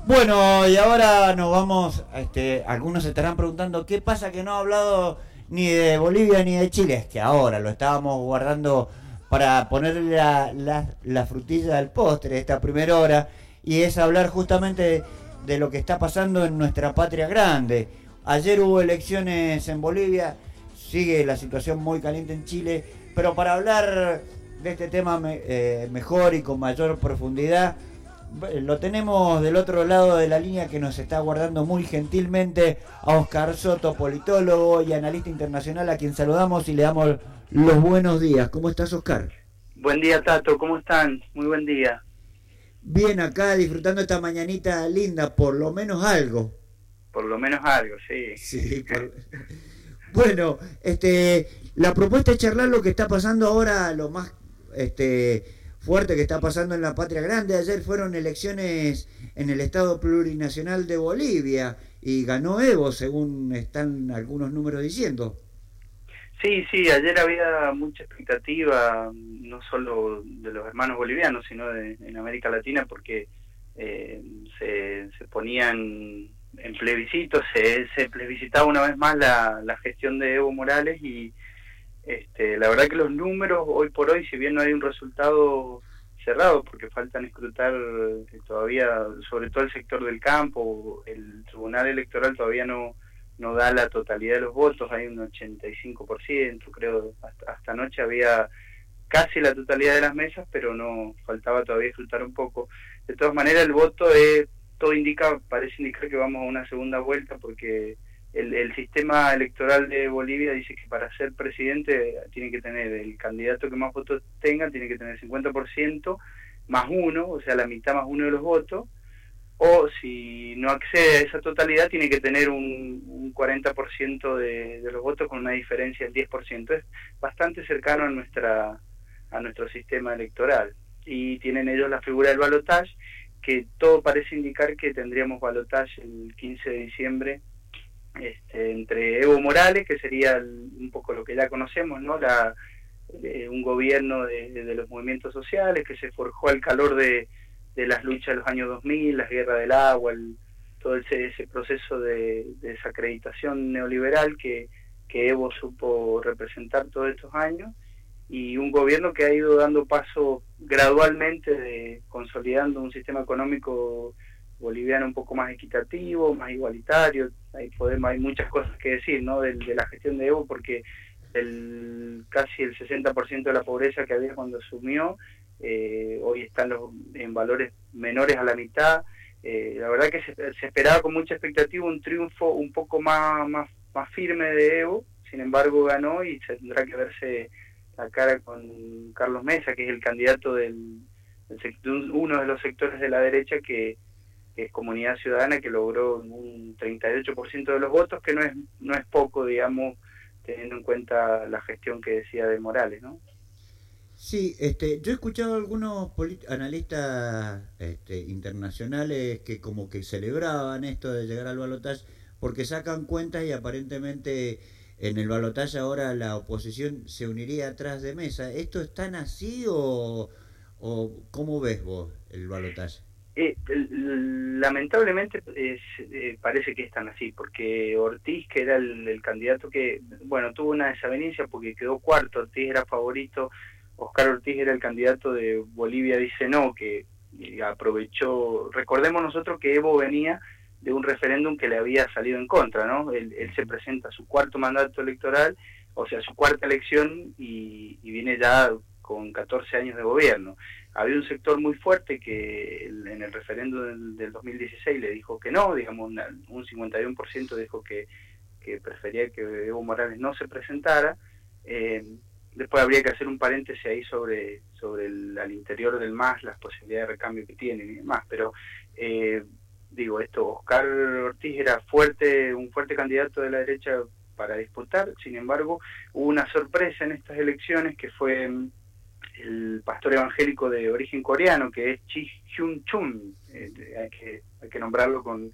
Bueno, y ahora nos vamos, algunos se estarán preguntando qué pasa que no ha hablado ni de Bolivia ni de Chile. Es que ahora lo estábamos guardando para ponerle la frutilla al postre esta primera hora, y es hablar justamente de lo que está pasando en nuestra patria grande. Ayer hubo elecciones en Bolivia, sigue la situación muy caliente en Chile, pero para hablar de este tema mejor y con mayor profundidad, lo tenemos del otro lado de la línea, que nos está guardando muy gentilmente, a Oscar Soto, politólogo y analista internacional, a quien saludamos y le damos los buenos días. ¿Cómo estás, Oscar? Buen día, Tato, ¿cómo están? Muy buen día. Bien, acá disfrutando esta mañanita linda, por lo menos algo. Por lo menos algo, sí. Sí, bueno, la propuesta es charlar lo que está pasando ahora, lo más fuerte que está pasando en la patria grande. Ayer fueron elecciones en el Estado Plurinacional de Bolivia y ganó Evo, según están algunos números diciendo. Sí, ayer había mucha expectativa, no solo de los hermanos bolivianos, sino en América Latina, porque se ponían en plebiscito, se plebiscitaba una vez más la gestión de Evo Morales y la verdad que los números hoy por hoy, si bien no hay un resultado cerrado, porque faltan escrutar todavía, sobre todo el sector del campo, el Tribunal Electoral todavía no da la totalidad de los votos, hay un 85%, creo, hasta anoche había casi la totalidad de las mesas, pero no, faltaba todavía escrutar un poco. De todas maneras, el voto todo indica, parece indicar que vamos a una segunda vuelta, porque el sistema electoral de Bolivia dice que para ser presidente tiene que tener, el candidato que más votos tenga tiene que tener 50% más uno, o sea, la mitad más uno de los votos, o si no accede a esa totalidad tiene que tener un 40% de los votos, con una diferencia del 10%. Es bastante cercano a nuestro sistema electoral. Y tienen ellos la figura del balotaje, que todo parece indicar que tendríamos balotaje el 15 de diciembre entre Evo Morales, que sería un poco lo que ya conocemos, ¿no? Un gobierno de los movimientos sociales que se forjó al calor de las luchas de los años 2000, las guerras del agua, todo ese proceso de desacreditación neoliberal que Evo supo representar todos estos años, y un gobierno que ha ido dando paso gradualmente, consolidando un sistema económico boliviano un poco más equitativo, más igualitario. Hay muchas cosas que decir, ¿no?, de la gestión de Evo, porque casi el 60% de la pobreza que había cuando asumió, hoy están en valores menores a la mitad. La verdad que se esperaba con mucha expectativa un triunfo un poco más firme de Evo. Sin embargo ganó, y tendrá que verse la cara con Carlos Mesa, que es el candidato de uno de los sectores de la derecha, que es Comunidad Ciudadana, que logró un 38% de los votos, que no es poco, digamos, teniendo en cuenta la gestión que decía de Morales, ¿no? Sí, yo he escuchado a algunos analistas internacionales que como que celebraban esto de llegar al balotaje, porque sacan cuentas y aparentemente en el balotaje ahora la oposición se uniría atrás de Mesa. ¿Esto es tan así o cómo ves vos el balotaje? Lamentablemente parece que es tan así, porque Ortiz, que era el candidato que, bueno, tuvo una desavenencia porque quedó cuarto. Ortiz era favorito, Oscar Ortiz era el candidato de Bolivia Dice No, que aprovechó. Recordemos nosotros que Evo venía de un referéndum que le había salido en contra, ¿no? Él se presenta a su cuarto mandato electoral, o sea, su cuarta elección, y viene ya con 14 años de gobierno. Había un sector muy fuerte que en el referéndum del 2016 le dijo que no, digamos, un 51% dijo que prefería que Evo Morales no se presentara. Después habría que hacer un paréntesis ahí sobre al interior del MAS, las posibilidades de recambio que tienen y demás, pero digo esto, Oscar Ortiz era un fuerte candidato de la derecha para disputar. Sin embargo, hubo una sorpresa en estas elecciones, que fue el pastor evangélico de origen coreano, que es Chi Hyun Chun. Hay que nombrarlo con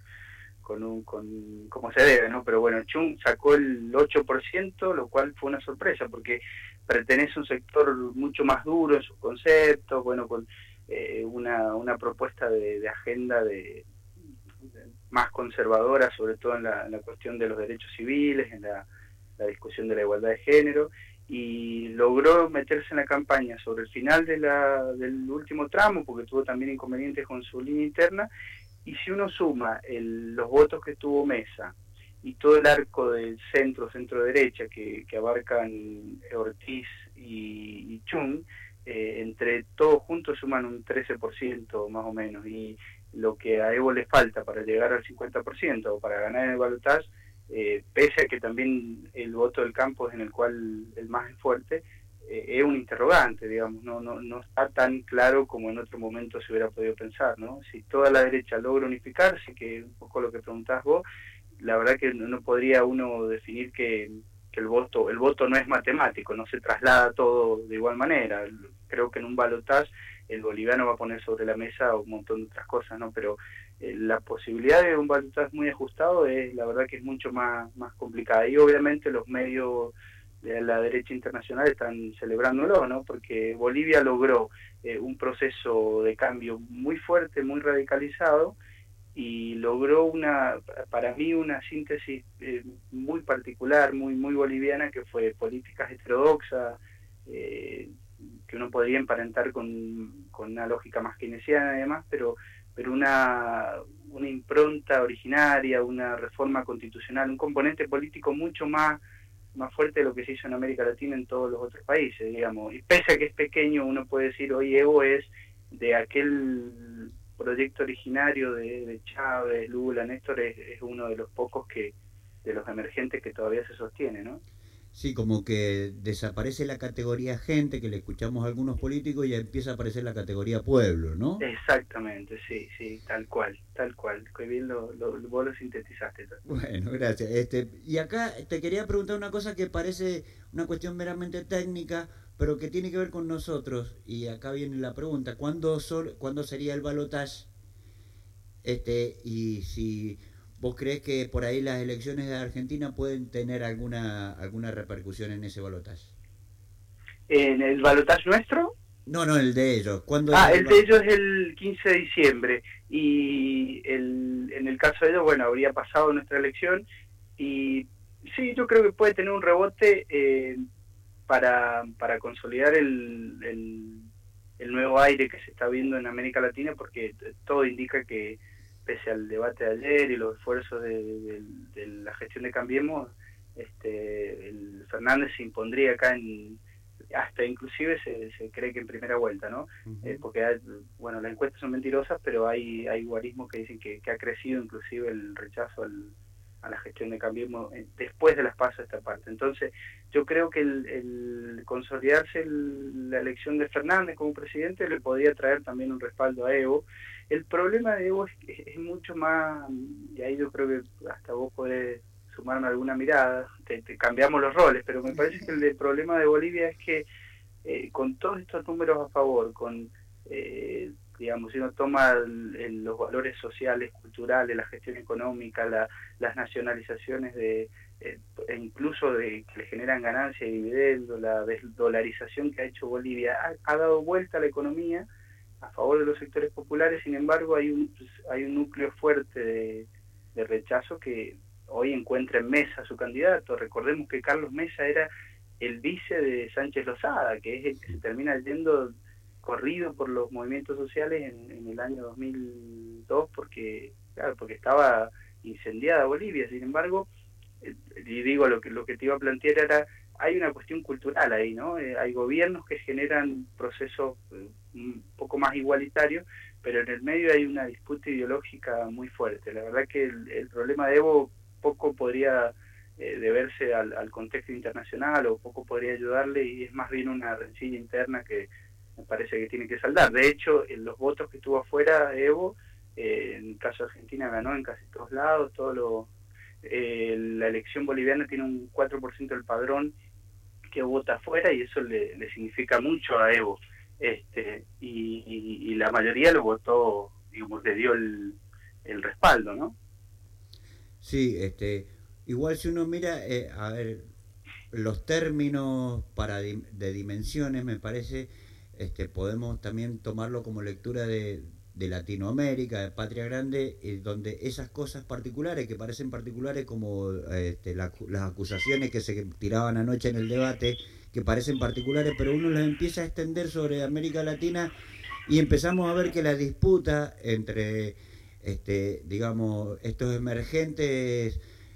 como se debe, ¿no? Pero bueno, Chung sacó el 8%, lo cual fue una sorpresa, porque pertenece a un sector mucho más duro en sus conceptos, bueno, con una propuesta de agenda más conservadora, sobre todo en la cuestión de los derechos civiles, en la discusión de la igualdad de género, y logró meterse en la campaña sobre el final del último tramo, porque tuvo también inconvenientes con su línea interna, y si uno suma los votos que tuvo Mesa y todo el arco del centro-derecha que abarcan Ortiz y Chung, entre todos juntos suman un 13% más o menos, y lo que a Evo le falta para llegar al 50% o para ganar en el balotaje, pese a que también el voto del campo es en el cual el más es fuerte, es un interrogante, digamos, no está tan claro como en otro momento se hubiera podido pensar, ¿no? Si toda la derecha logra unificarse, que un poco lo que preguntás vos, la verdad que no podría uno definir que el voto no es matemático, no se traslada todo de igual manera. Creo que en un balotaje el boliviano va a poner sobre la mesa un montón de otras cosas, ¿no? Pero la posibilidad de un balotaje muy ajustado es, la verdad que es mucho más complicada. Y obviamente los medios de la derecha internacional están celebrándolo, ¿no? Porque Bolivia logró un proceso de cambio muy fuerte, muy radicalizado, y logró para mí una síntesis muy particular, muy boliviana, que fue políticas heterodoxas, que uno podría emparentar con una lógica más keynesiana y demás, pero una impronta originaria, una reforma constitucional, un componente político mucho más fuerte de lo que se hizo en América Latina en todos los otros países, digamos. Y pese a que es pequeño, uno puede decir, hoy Evo es de aquel proyecto originario de Chávez, Lula, Néstor, es uno de los pocos de los emergentes que todavía se sostiene, ¿no? Sí, como que desaparece la categoría gente, que le escuchamos a algunos políticos, y empieza a aparecer la categoría pueblo, ¿no? Exactamente, sí, tal cual. Que bien vos lo sintetizaste. Bueno, gracias. Y acá te quería preguntar una cosa que parece una cuestión meramente técnica, pero que tiene que ver con nosotros. Y acá viene la pregunta: ¿cuándo sería el balotaje? Y si vos crees que por ahí las elecciones de Argentina pueden tener alguna repercusión en ese balotaje. ¿En el balotaje nuestro? No, el de ellos. ¿Cuándo es El de ellos es el 15 de diciembre, y en el caso de ellos, bueno, habría pasado nuestra elección, y sí, yo creo que puede tener un rebote para consolidar el nuevo aire que se está viendo en América Latina, porque todo indica que, pese al debate de ayer y los esfuerzos de la gestión de Cambiemos, el Fernández se impondría acá hasta inclusive se cree que en primera vuelta, ¿no? Porque bueno, las encuestas son mentirosas, pero hay guarismos que dicen que ha crecido inclusive el rechazo a la gestión de Cambiemos después de las PASO esta parte. Entonces yo creo que el consolidarse la elección de Fernández como presidente le podría traer también un respaldo a Evo. El problema de Evo es mucho más, y ahí yo creo que hasta vos podés sumarme alguna mirada, te cambiamos los roles, pero me parece que el problema de Bolivia es que con todos estos números a favor, digamos, si uno toma los valores sociales, culturales, la gestión económica, las nacionalizaciones e incluso que le generan ganancias y dividendos, la desdolarización que ha hecho Bolivia, ha dado vuelta a la economía a favor de los sectores populares. Sin embargo, hay un núcleo fuerte de rechazo que hoy encuentra en Mesa su candidato. Recordemos que Carlos Mesa era el vice de Sánchez Lozada, que es el que se termina yendo corrido por los movimientos sociales en el año 2002, porque estaba incendiada Bolivia. Sin embargo, y digo, lo que te iba a plantear era, hay una cuestión cultural ahí, ¿no? Hay gobiernos que generan procesos un poco más igualitarios, pero en el medio hay una disputa ideológica muy fuerte. La verdad que el problema de Evo poco podría deberse al contexto internacional, o poco podría ayudarle, y es más bien una rencilla interna que me parece que tiene que saldar. De hecho, en los votos que tuvo afuera Evo, en el caso de Argentina ganó en casi todos lados, la elección boliviana tiene un 4% del padrón que vota afuera, y eso le significa mucho a Evo, y la mayoría lo votó, digamos, le dio el respaldo, ¿no? Sí, igual si uno mira, a ver, los términos de dimensiones, me parece, podemos también tomarlo como lectura de Latinoamérica, de Patria Grande, donde esas cosas particulares, que parecen particulares como las acusaciones que se tiraban anoche en el debate, que parecen particulares, pero uno las empieza a extender sobre América Latina y empezamos a ver que la disputa entre, digamos, estos emergentes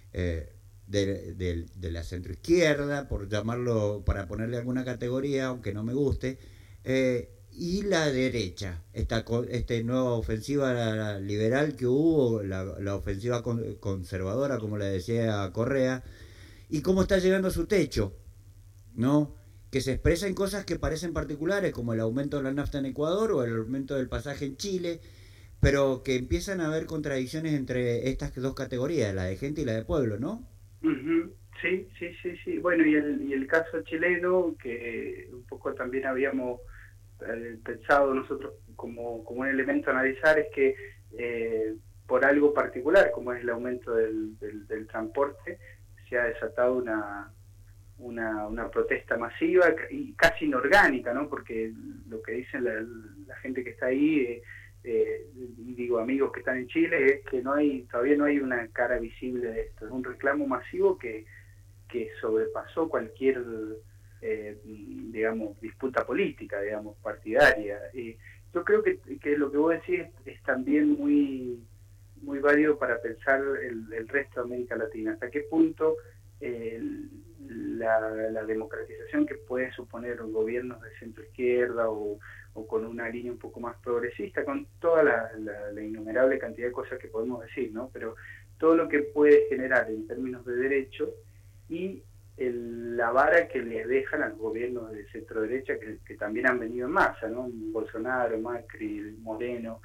de la centroizquierda, por llamarlo, para ponerle alguna categoría, aunque no me guste, y la derecha, esta nueva ofensiva liberal que hubo, la ofensiva conservadora, como le decía Correa, y cómo está llegando a su techo, ¿no? Que se expresa en cosas que parecen particulares, como el aumento de la nafta en Ecuador o el aumento del pasaje en Chile, pero que empiezan a haber contradicciones entre estas dos categorías, la de gente y la de pueblo, ¿no? Uh-huh. Sí, sí, sí, sí. Bueno, y el caso chileno, que un poco también habíamos pensado nosotros como un elemento a analizar, es que por algo particular, como es el aumento del transporte, se ha desatado una protesta masiva y casi inorgánica, ¿no? Porque lo que dicen la gente que está ahí, digo, amigos que están en Chile, es que todavía no hay una cara visible de esto. Es un reclamo masivo que sobrepasó cualquier digamos, disputa política, digamos, partidaria. Yo creo que lo que vos decís es también muy válido para pensar el resto de América Latina. ¿Hasta qué punto la democratización que puede suponer gobiernos de centro izquierda o con una línea un poco más progresista, con toda la innumerable cantidad de cosas que podemos decir, ¿no? Pero todo lo que puede generar en términos de derechos y la vara que le dejan a los gobiernos de centro derecha que también han venido en masa, ¿no? Bolsonaro, Macri, Moreno,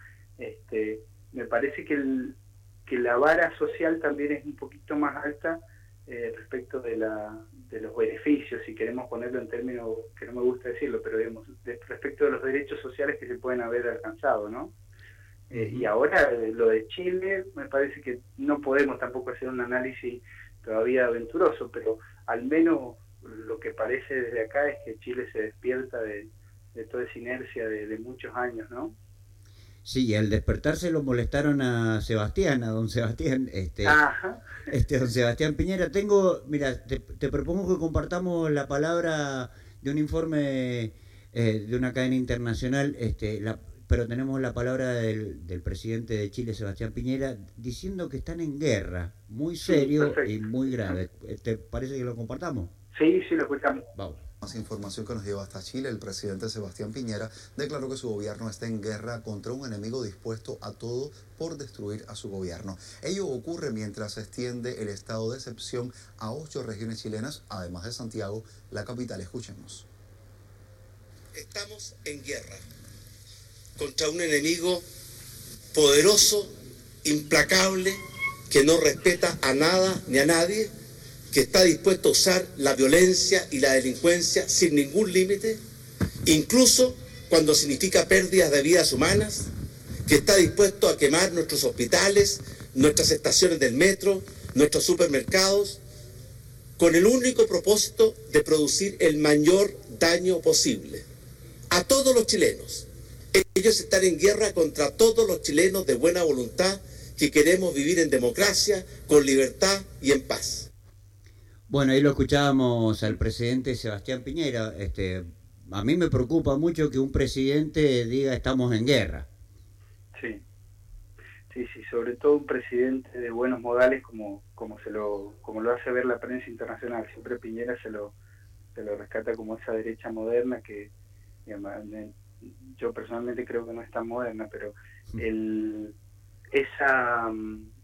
me parece que la vara social también es un poquito más alta respecto de los beneficios, si queremos ponerlo en términos que no me gusta decirlo, pero digamos, respecto de los derechos sociales que se pueden haber alcanzado, ¿no? Y ahora lo de Chile, me parece que no podemos tampoco hacer un análisis todavía aventuroso, pero al menos lo que parece desde acá es que Chile se despierta de toda esa inercia de muchos años, ¿no? Sí, y al despertarse lo molestaron a Sebastián, a don Sebastián, Ajá. don Sebastián Piñera. Mira, te propongo que compartamos la palabra de un informe de una cadena internacional, pero tenemos la palabra del presidente de Chile, Sebastián Piñera, diciendo que están en guerra, muy serio y muy grave. ¿Te parece que lo compartamos? Sí, sí, lo escuchamos. Vamos. Más información que nos lleva hasta Chile. El presidente Sebastián Piñera declaró que su gobierno está en guerra contra un enemigo dispuesto a todo por destruir a su gobierno. Ello ocurre mientras se extiende el estado de excepción a 8 regiones chilenas, además de Santiago, la capital. Escuchemos. Estamos en guerra contra un enemigo poderoso, implacable, que no respeta a nada ni a nadie, que está dispuesto a usar la violencia y la delincuencia sin ningún límite, incluso cuando significa pérdidas de vidas humanas, que está dispuesto a quemar nuestros hospitales, nuestras estaciones del metro, nuestros supermercados, con el único propósito de producir el mayor daño posible a todos los chilenos. Ellos están en guerra contra todos los chilenos de buena voluntad que queremos vivir en democracia, con libertad y en paz. Bueno, ahí lo escuchábamos al presidente Sebastián Piñera. A mí me preocupa mucho que un presidente diga estamos en guerra. Sí, sí, sí, sobre todo un presidente de buenos modales como lo hace ver la prensa internacional. Siempre Piñera se lo rescata como esa derecha moderna que, digamos, yo personalmente creo que no es tan moderna, pero esa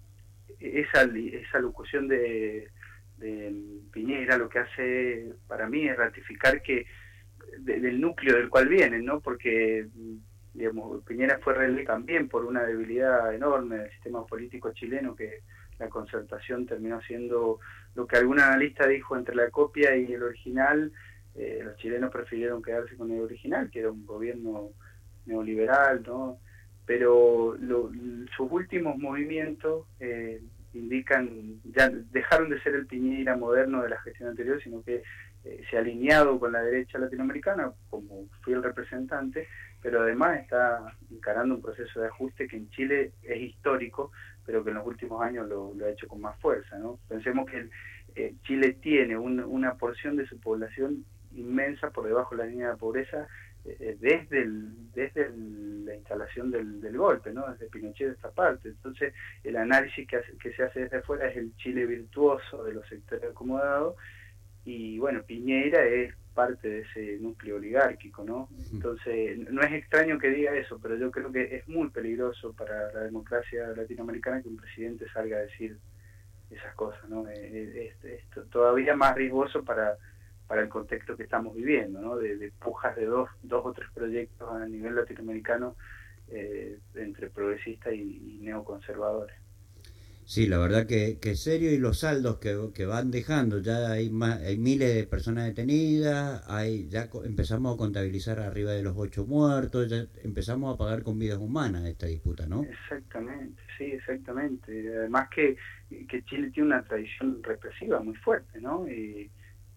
locución de Piñera lo que hace para mí es ratificar que del núcleo del cual vienen, ¿no? Porque digamos, Piñera fue reelecto también por una debilidad enorme del sistema político chileno, que la concertación terminó siendo lo que algún analista dijo entre la copia y el original. Los chilenos prefirieron quedarse con el original, que era un gobierno neoliberal, ¿no? Pero sus últimos movimientos indican, ya dejaron de ser el Piñera moderno de la gestión anterior, sino que se ha alineado con la derecha latinoamericana como fiel representante, pero además está encarando un proceso de ajuste que en Chile es histórico, pero que en los últimos años lo ha hecho con más fuerza, ¿no? Pensemos que Chile tiene una porción de su población inmensa por debajo de la línea de pobreza desde la instalación del golpe, ¿no? Desde Pinochet de esta parte. Entonces, el análisis que se hace desde afuera es el Chile virtuoso de los sectores acomodados, y bueno, Piñera es parte de ese núcleo oligárquico, ¿no? Entonces, no es extraño que diga eso, pero yo creo que es muy peligroso para la democracia latinoamericana que un presidente salga a decir esas cosas, ¿no? Es todavía más riesgoso para el contexto que estamos viviendo, ¿no? De pujas de dos o tres proyectos a nivel latinoamericano entre progresistas y neoconservadores. Sí, la verdad que es serio, y los saldos que van dejando, ya hay miles de personas detenidas, empezamos a contabilizar arriba de los 8 muertos, ya empezamos a pagar con vidas humanas esta disputa, ¿no? Exactamente, sí, exactamente. Además que Chile tiene una tradición represiva muy fuerte, ¿no? Y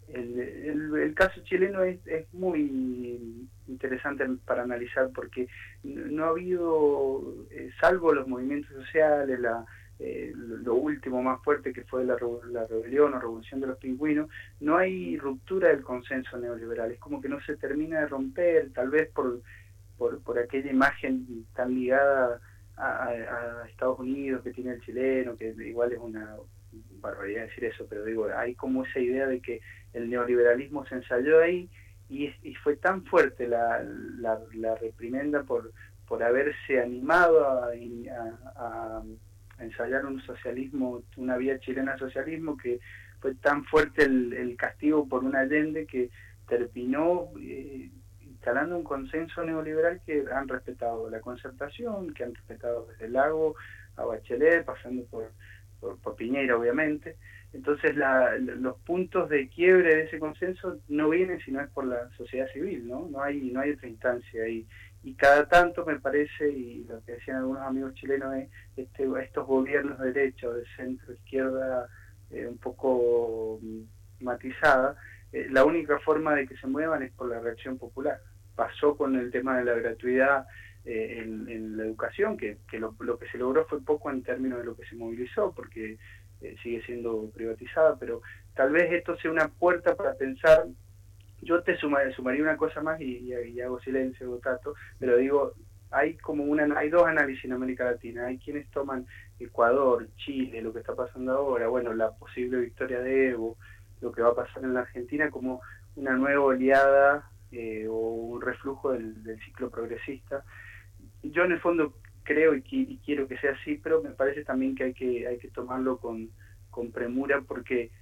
el caso chileno es muy interesante para analizar, porque no ha habido, salvo los movimientos sociales, lo último más fuerte que fue la rebelión o revolución de los pingüinos, no hay ruptura del consenso neoliberal. Es como que no se termina de romper, tal vez por aquella imagen tan ligada a Estados Unidos que tiene el chileno, que igual es una barbaridad decir eso, pero digo, hay como esa idea de que el neoliberalismo se ensayó ahí, y fue tan fuerte la reprimenda por haberse animado a ensayar un socialismo, una vía chilena de socialismo, que fue tan fuerte el castigo por un Allende que terminó instalando un consenso neoliberal que han respetado la concertación, que han respetado desde Lago a Bachelet, pasando por Piñera, obviamente. Entonces los puntos de quiebre de ese consenso no vienen sino es por la sociedad civil, ¿no? No hay otra instancia ahí. Y cada tanto me parece, y lo que decían algunos amigos chilenos, es estos gobiernos de derecha o de centro izquierda un poco matizada, la única forma de que se muevan es por la reacción popular. Pasó con el tema de la gratuidad en la educación, que lo que se logró fue poco en términos de lo que se movilizó, porque sigue siendo privatizada, pero tal vez esto sea una puerta para pensar. Yo te sumaría una cosa más y hago silencio, Tato, pero digo, hay dos análisis en América Latina. Hay quienes toman Ecuador, Chile, lo que está pasando ahora, bueno, la posible victoria de Evo, lo que va a pasar en la Argentina, como una nueva oleada o un reflujo del ciclo progresista. Yo en el fondo creo y quiero que sea así, pero me parece también que hay que tomarlo con premura, porque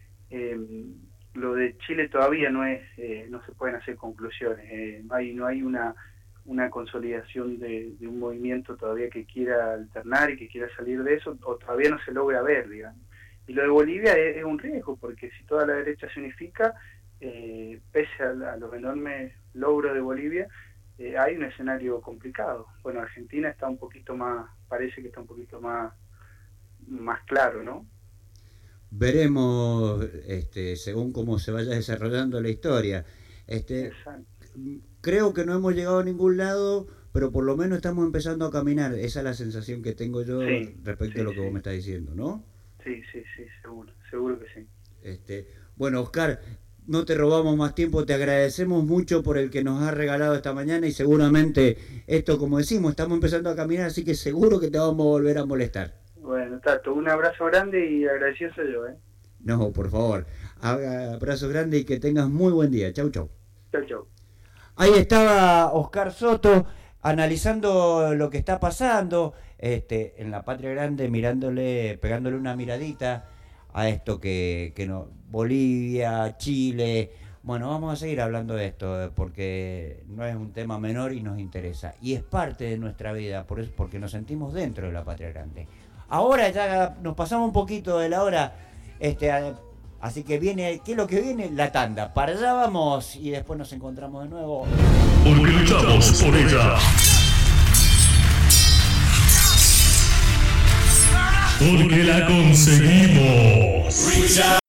lo de Chile todavía no se pueden hacer conclusiones. No hay una consolidación de un movimiento todavía que quiera alternar y que quiera salir de eso, o todavía no se logra ver, digamos. Y lo de Bolivia es un riesgo, porque si toda la derecha se unifica, pese a los enormes logros de Bolivia, hay un escenario complicado. Bueno, Argentina está un poquito más, parece que está un poquito más claro, ¿no? Veremos según cómo se vaya desarrollando la historia. Creo que no hemos llegado a ningún lado, pero por lo menos estamos empezando a caminar. Esa es la sensación que tengo yo respecto a lo que vos me estás diciendo, ¿no? Sí, seguro que sí. Bueno, Oscar, no te robamos más tiempo, te agradecemos mucho por el que nos has regalado esta mañana, y seguramente esto, como decimos, estamos empezando a caminar, así que seguro que te vamos a volver a molestar. Bueno, Tato, un abrazo grande y agradecido soy yo, ¿eh? No, por favor, abrazo grande y que tengas muy buen día. Chau, chau. Chau. Ahí estaba Oscar Soto analizando lo que está pasando en la Patria Grande, pegándole una miradita a esto que no, Bolivia, Chile. Bueno, vamos a seguir hablando de esto porque no es un tema menor y nos interesa, y es parte de nuestra vida, por eso, porque nos sentimos dentro de la Patria Grande. Ahora ya nos pasamos un poquito de la hora, así que viene, ¿qué es lo que viene? La tanda. Para allá vamos y después nos encontramos de nuevo. Porque luchamos por ella. Porque la conseguimos.